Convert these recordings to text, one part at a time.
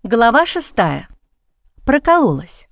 Глава 6. Прокололась.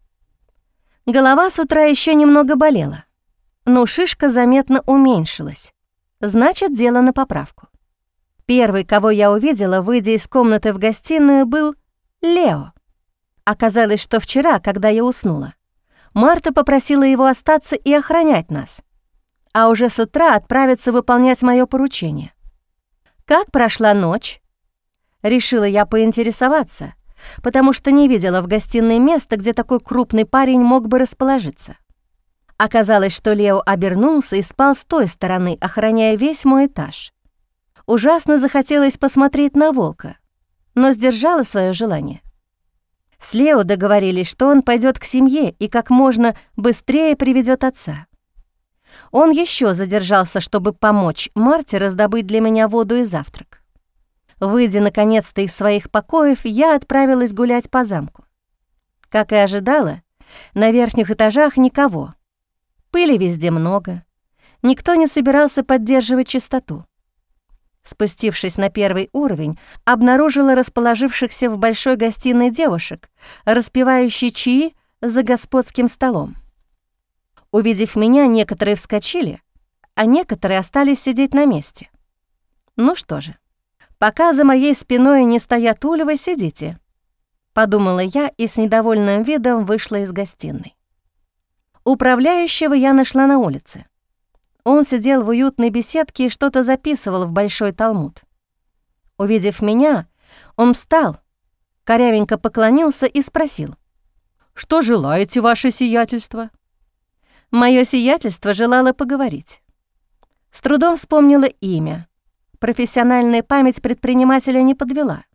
Голова с утра еще немного болела, но шишка заметно уменьшилась. Значит, дело на поправку. Первый, кого я увидела, выйдя из комнаты в гостиную, был Лео. Оказалось, что вчера, когда я уснула, Марта попросила его остаться и охранять нас, а уже с утра отправиться выполнять мое поручение. Как прошла ночь? Решила я поинтересоваться, потому что не видела в гостиной места, где такой крупный парень мог бы расположиться. Оказалось, что Лео обернулся и спал с той стороны, охраняя весь мой этаж. Ужасно захотелось посмотреть на волка, но сдержала свое желание. С Лео договорились, что он пойдет к семье и как можно быстрее приведет отца. Он еще задержался, чтобы помочь Марте раздобыть для меня воду и завтрак. Выйдя наконец-то из своих покоев, я отправилась гулять по замку. Как и ожидала, на верхних этажах никого. Пыли везде много. Никто не собирался поддерживать чистоту. Спустившись на первый уровень, обнаружила расположившихся в большой гостиной девушек, распивающие чаи за господским столом. Увидев меня, некоторые вскочили, а некоторые остались сидеть на месте. Ну что же, пока за моей спиной не стоят ульвы, сидите, подумала я и с недовольным видом вышла из гостиной. Управляющего я нашла на улице. Он сидел в уютной беседке и что-то записывал в большой талмуд. Увидев меня, он встал, корявенько поклонился и спросил: «Что желаете, ваше сиятельство?» Моё сиятельство желало поговорить. С трудом вспомнила имя. Профессиональная память предпринимателя не подвела.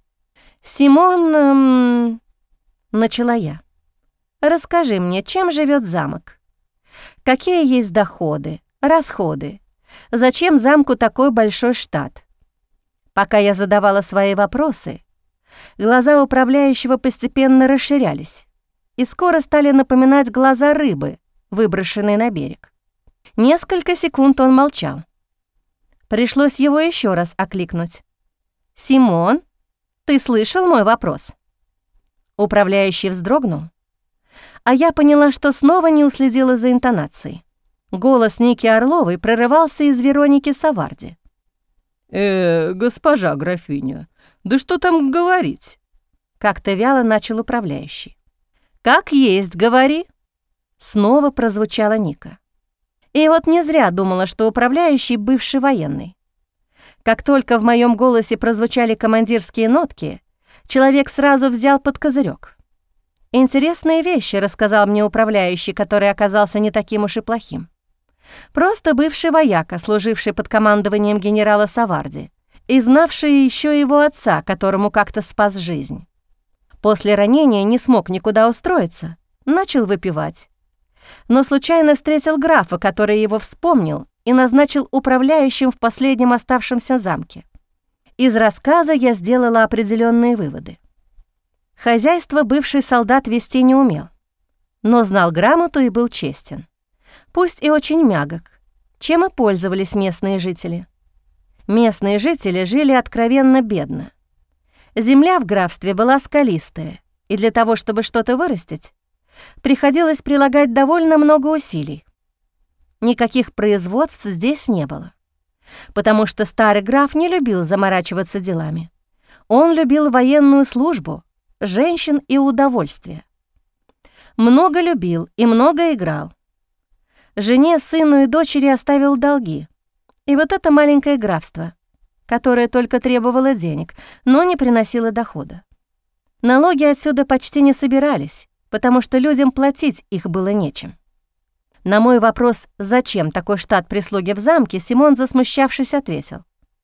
«Симон...» начала я. «Расскажи мне, чем живет замок? Какие есть доходы, расходы? Зачем замку такой большой штат?» Пока я задавала свои вопросы, глаза управляющего постепенно расширялись и скоро стали напоминать глаза рыбы, выброшенной на берег. Несколько секунд он молчал. Пришлось его еще раз окликнуть. «Симон, ты слышал мой вопрос?» Управляющий вздрогнул, а я поняла, что снова не уследила за интонацией. Голос Ники Орловой прорывался из Вероники Саварди. Госпожа графиня, да что там говорить?» Как-то вяло начал управляющий. «Как есть, говори!» Снова прозвучала Ника. И вот не зря думала, что управляющий бывший военный. Как только в моем голосе прозвучали командирские нотки, человек сразу взял под козырек. Интересные вещи рассказал мне управляющий, который оказался не таким уж и плохим. Просто бывший вояка, служивший под командованием генерала Саварди, и знавший еще его отца, которому как-то спас жизнь. После ранения не смог никуда устроиться, начал выпивать. Но случайно встретил графа, который его вспомнил и назначил управляющим в последнем оставшемся замке. Из рассказа я сделала определенные выводы. Хозяйство бывший солдат вести не умел, но знал грамоту и был честен. Пусть и очень мягок, чем и пользовались местные жители. Местные жители жили откровенно бедно. Земля в графстве была скалистая, и для того, чтобы что-то вырастить, приходилось прилагать довольно много усилий. Никаких производств здесь не было, потому что старый граф не любил заморачиваться делами. Он любил военную службу, женщин и удовольствие. Много любил и много играл. Жене, сыну и дочери оставил долги. И вот это маленькое графство, которое только требовало денег, но не приносило дохода. Налоги отсюда почти не собирались, потому что людям платить их было нечем. На мой вопрос, зачем такой штат прислуги в замке, Симон, засмущавшись, ответил: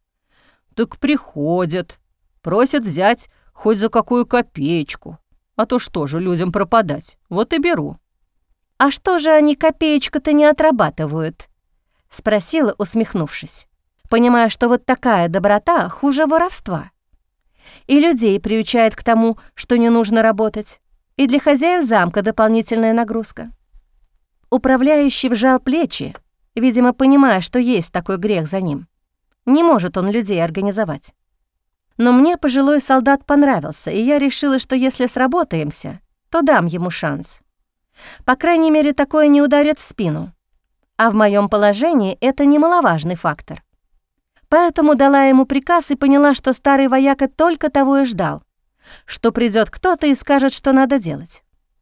«Так приходят, просят взять хоть за какую копеечку, а то что же людям пропадать, вот и беру». «А что же они копеечку-то не отрабатывают?» — спросила, усмехнувшись, понимая, что вот такая доброта хуже воровства. И людей приучает к тому, что не нужно работать, и для хозяев замка дополнительная нагрузка. Управляющий вжал плечи, видимо, понимая, что есть такой грех за ним. Не может он людей организовать. Но мне пожилой солдат понравился, и я решила, что если сработаемся, то дам ему шанс. По крайней мере, такое не ударит в спину. А в моем положении это немаловажный фактор. Поэтому дала ему приказ и поняла, что старый вояка только того и ждал, что придет кто-то и скажет, что надо делать.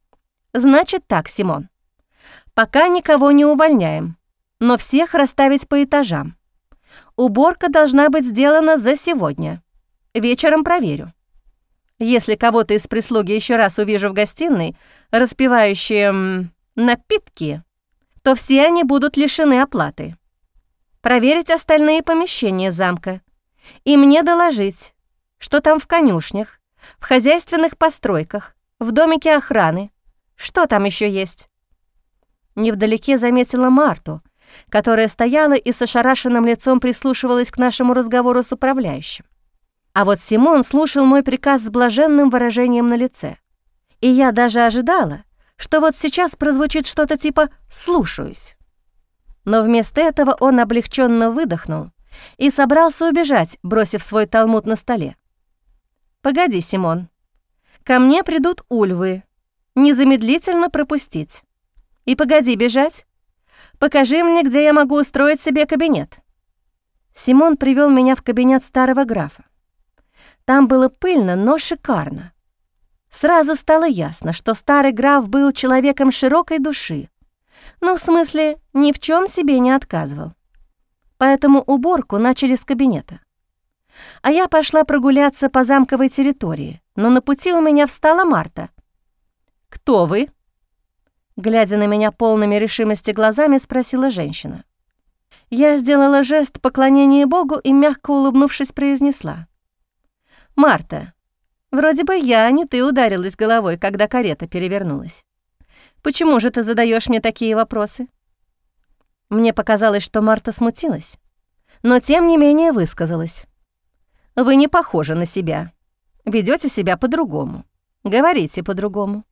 Значит так, Симон. Пока никого не увольняем, но всех расставить по этажам. Уборка должна быть сделана за сегодня. Вечером проверю. Если кого-то из прислуги еще раз увижу в гостиной, распивающие напитки, то все они будут лишены оплаты. Проверить остальные помещения замка и мне доложить, что там в конюшнях, в хозяйственных постройках, в домике охраны, что там еще есть. Невдалеке заметила Марту, которая стояла и с ошарашенным лицом прислушивалась к нашему разговору с управляющим. А вот Симон слушал мой приказ с блаженным выражением на лице. И я даже ожидала, что вот сейчас прозвучит что-то типа «слушаюсь». Но вместо этого он облегченно выдохнул и собрался убежать, бросив свой талмуд на столе. «Погоди, Симон. Ко мне придут ульвы. Незамедлительно пропустить. И погоди бежать. Покажи мне, где я могу устроить себе кабинет». Симон привел меня в кабинет старого графа. Там было пыльно, но шикарно. Сразу стало ясно, что старый граф был человеком широкой души. Ну, в смысле, ни в чем себе не отказывал. Поэтому уборку начали с кабинета. А я пошла прогуляться по замковой территории, но на пути у меня встала Марта. «Кто вы?» Глядя на меня полными решимости глазами, спросила женщина. Я сделала жест поклонения Богу и, мягко улыбнувшись, произнесла: «Марта, вроде бы я, а не ты ударилась головой, когда карета перевернулась. Почему же ты задаешь мне такие вопросы?» Мне показалось, что Марта смутилась, но тем не менее высказалась. «Вы не похожи на себя. Ведете себя по-другому. Говорите по-другому».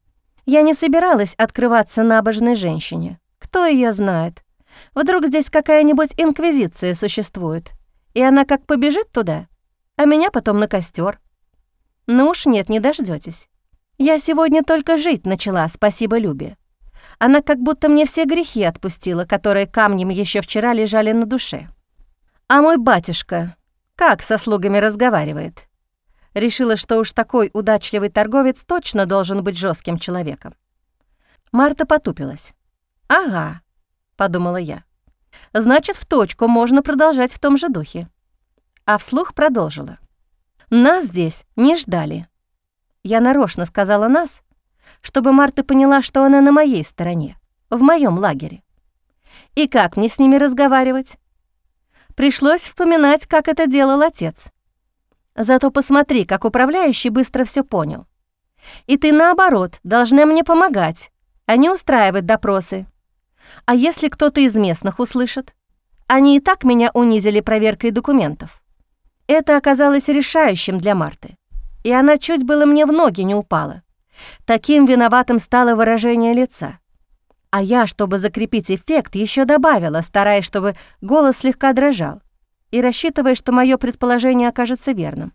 Я не собиралась открываться набожной женщине. Кто ее знает? Вдруг здесь какая-нибудь инквизиция существует, и она как побежит туда, а меня потом на костер. Ну уж нет, не дождётесь. Я сегодня только жить начала, спасибо Любе. Она как будто мне все грехи отпустила, которые камнем еще вчера лежали на душе. А мой батюшка как со слугами разговаривает? Решила, что уж такой удачливый торговец точно должен быть жестким человеком. Марта потупилась. «Ага», — подумала я. «Значит, в точку можно продолжать в том же духе». А вслух продолжила. «Нас здесь не ждали». Я нарочно сказала «нас», чтобы Марта поняла, что она на моей стороне, в моем лагере. И как мне с ними разговаривать? Пришлось вспоминать, как это делал отец. Зато посмотри, как управляющий быстро все понял. И ты, наоборот, должна мне помогать, а не устраивать допросы. А если кто-то из местных услышит? Они и так меня унизили проверкой документов. Это оказалось решающим для Марты, и она чуть было мне в ноги не упала. Таким виноватым стало выражение лица. А я, чтобы закрепить эффект, еще добавила, стараясь, чтобы голос слегка дрожал, и рассчитывая, что мое предположение окажется верным.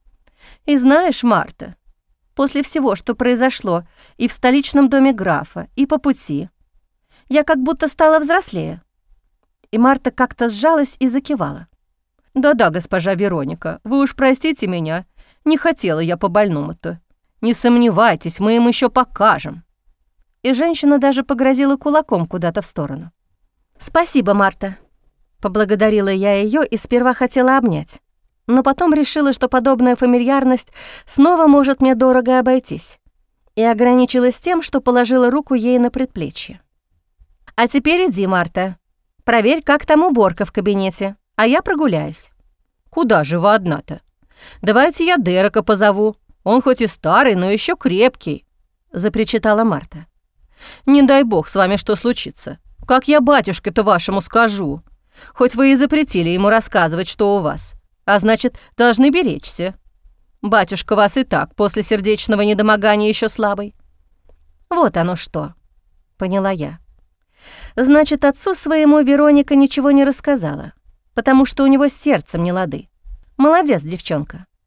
«И знаешь, Марта, после всего, что произошло и в столичном доме графа, и по пути, я как будто стала взрослее». И Марта как-то сжалась и закивала. «Да-да, госпожа Вероника, вы уж простите меня, не хотела я по-больному-то. Не сомневайтесь, мы им еще покажем». И женщина даже погрозила кулаком куда-то в сторону. «Спасибо, Марта». Поблагодарила я ее и сперва хотела обнять, но потом решила, что подобная фамильярность снова может мне дорого обойтись, и ограничилась тем, что положила руку ей на предплечье. «А теперь иди, Марта, проверь, как там уборка в кабинете, а я прогуляюсь». «Куда же вы одна-то? Давайте я Дерека позову, он хоть и старый, но еще крепкий», — запричитала Марта. «Не дай бог с вами что случится. Как я батюшке-то вашему скажу? Хоть вы и запретили ему рассказывать, что у вас, а значит, должны беречься. Батюшка вас и так после сердечного недомогания еще слабый». «Вот оно что», — поняла я. «Значит, отцу своему Вероника ничего не рассказала, потому что у него с сердцем не лады. Молодец, девчонка.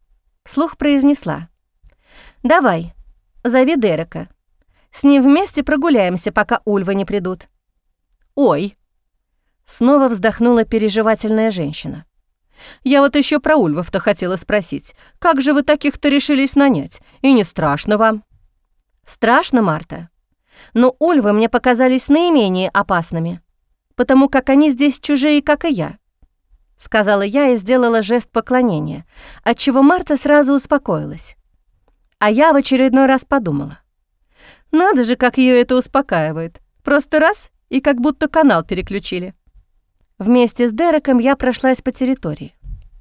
Вслух произнесла: «Давай, зови Дерека. С ним вместе прогуляемся, пока ульвы не придут». «Ой!» — снова вздохнула переживательная женщина. «Я вот еще про ульвов-то хотела спросить. Как же вы таких-то решились нанять? И не страшно вам?» «Страшно, Марта. Но ульвы мне показались наименее опасными, потому как они здесь чужие, как и я», — сказала я и сделала жест поклонения, отчего Марта сразу успокоилась. А я в очередной раз подумала: надо же, как ее это успокаивает. Просто раз — и как будто канал переключили. Вместе с Дереком я прошлась по территории.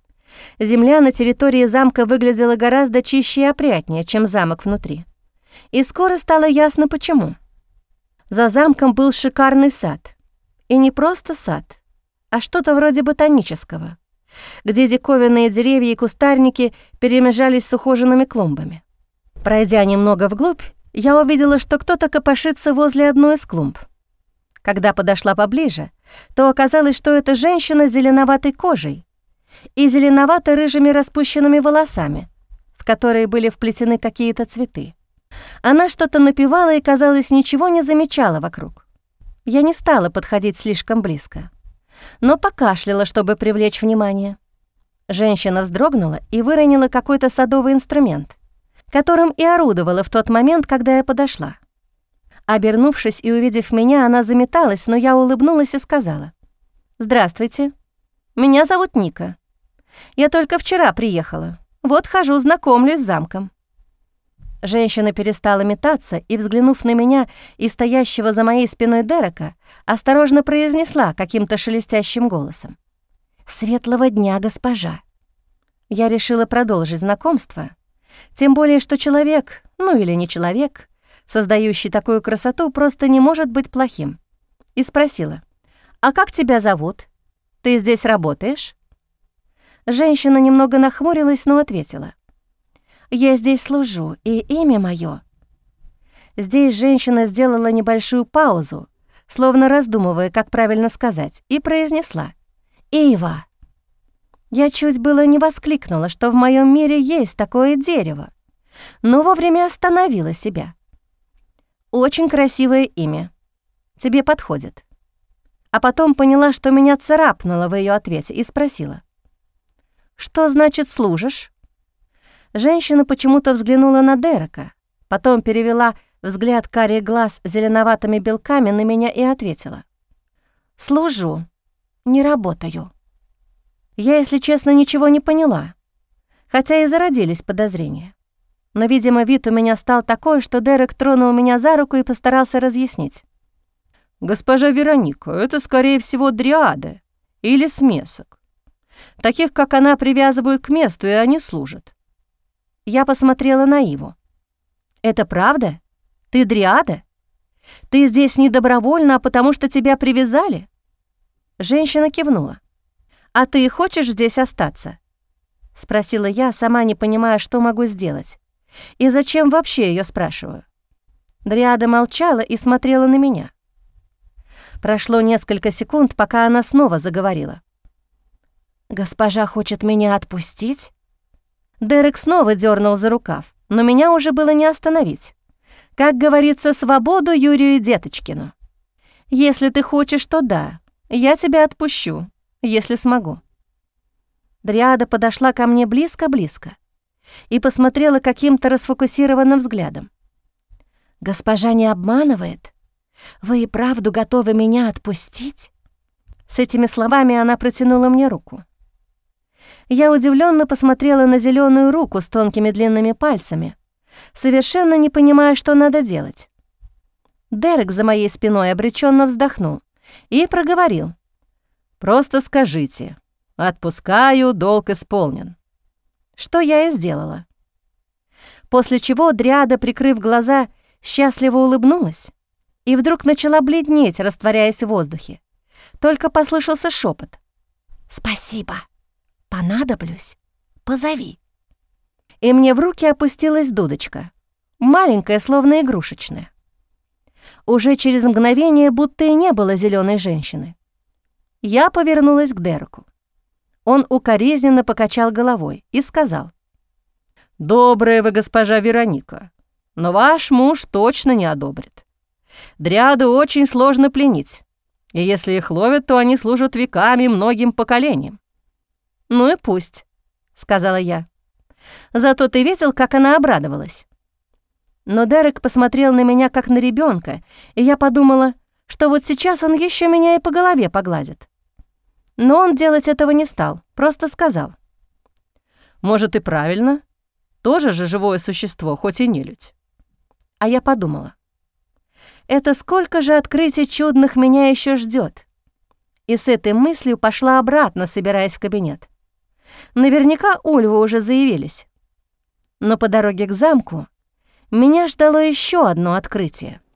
Земля на территории замка выглядела гораздо чище и опрятнее, чем замок внутри. И скоро стало ясно, почему. За замком был шикарный сад. И не просто сад, а что-то вроде ботанического, где диковинные деревья и кустарники перемежались с ухоженными клумбами. Пройдя немного вглубь, я увидела, что кто-то копошится возле одной из клумб. Когда подошла поближе, то оказалось, что это женщина с зеленоватой кожей и зеленовато-рыжими распущенными волосами, в которые были вплетены какие-то цветы. Она что-то напевала и, казалось, ничего не замечала вокруг. Я не стала подходить слишком близко, но покашляла, чтобы привлечь внимание. Женщина вздрогнула и выронила какой-то садовый инструмент, которым и орудовала в тот момент, когда я подошла. Обернувшись и увидев меня, она заметалась, но я улыбнулась и сказала: «Здравствуйте, меня зовут Ника. Я только вчера приехала. Вот хожу, знакомлюсь с замком». Женщина перестала метаться и, взглянув на меня и стоящего за моей спиной Дерека, осторожно произнесла каким-то шелестящим голосом: «Светлого дня, госпожа». Я решила продолжить знакомство, тем более что человек, ну или не человек, создающий такую красоту, просто не может быть плохим, и спросила: «А как тебя зовут? Ты здесь работаешь?» Женщина немного нахмурилась, но ответила: «Я здесь служу, и имя мое». Здесь женщина сделала небольшую паузу, словно раздумывая, как правильно сказать, и произнесла: «Ива». Я чуть было не воскликнула, что в моем мире есть такое дерево, но вовремя остановила себя. «Очень красивое имя. Тебе подходит». А потом поняла, что меня царапнуло в ее ответе, и спросила: «Что значит служишь?» Женщина почему-то взглянула на Дерека, потом перевела взгляд карих глаз с зеленоватыми белками на меня и ответила: «Служу, не работаю». Я, если честно, ничего не поняла, хотя и зародились подозрения. Но, видимо, вид у меня стал такой, что Дерек тронул меня за руку и постарался разъяснить. «Госпожа Вероника, это, скорее всего, дриады или смесок. Таких, как она, привязывают к месту, и они служат». Я посмотрела на Иву. «Это правда? Ты дриада? Ты здесь не добровольно, а потому что тебя привязали?» Женщина кивнула. «А ты хочешь здесь остаться?» — спросила я, сама не понимая, что могу сделать. И зачем вообще ее спрашиваю? Дриада молчала и смотрела на меня. Прошло несколько секунд, пока она снова заговорила. «Госпожа хочет меня отпустить?» Дерек снова дернул за рукав, но меня уже было не остановить. Как говорится, свободу Юрию Деточкину. «Если ты хочешь, то да, я тебя отпущу, если смогу». Дриада подошла ко мне близко-близко и посмотрела каким-то расфокусированным взглядом. «Госпожа не обманывает? Вы и правду готовы меня отпустить?» С этими словами она протянула мне руку. Я удивленно посмотрела на зеленую руку с тонкими длинными пальцами, совершенно не понимая, что надо делать. Дерек за моей спиной обреченно вздохнул и проговорил: «Просто скажите: отпускаю, долг исполнен». Что я и сделала. После чего дриада, прикрыв глаза, счастливо улыбнулась и вдруг начала бледнеть, растворяясь в воздухе. Только послышался шепот: «Спасибо. Понадоблюсь, позови». И мне в руки опустилась дудочка, маленькая, словно игрушечная. Уже через мгновение будто и не было зеленой женщины. Я повернулась к Дереку. Он укоризненно покачал головой и сказал: «Добрая вы, госпожа Вероника, но ваш муж точно не одобрит. Дриады очень сложно пленить, и если их ловят, то они служат веками многим поколениям». «Ну и пусть», — сказала я. «Зато ты видел, как она обрадовалась». Но Дерек посмотрел на меня, как на ребенка, и я подумала, что вот сейчас он еще меня и по голове погладит. Но он делать этого не стал, просто сказал: «Может, и правильно. Тоже же живое существо, хоть и нелюдь». А я подумала: это сколько же открытий чудных меня еще ждет. И с этой мыслью пошла обратно, собираясь в кабинет. Наверняка ульвы уже заявились. Но по дороге к замку меня ждало еще одно открытие.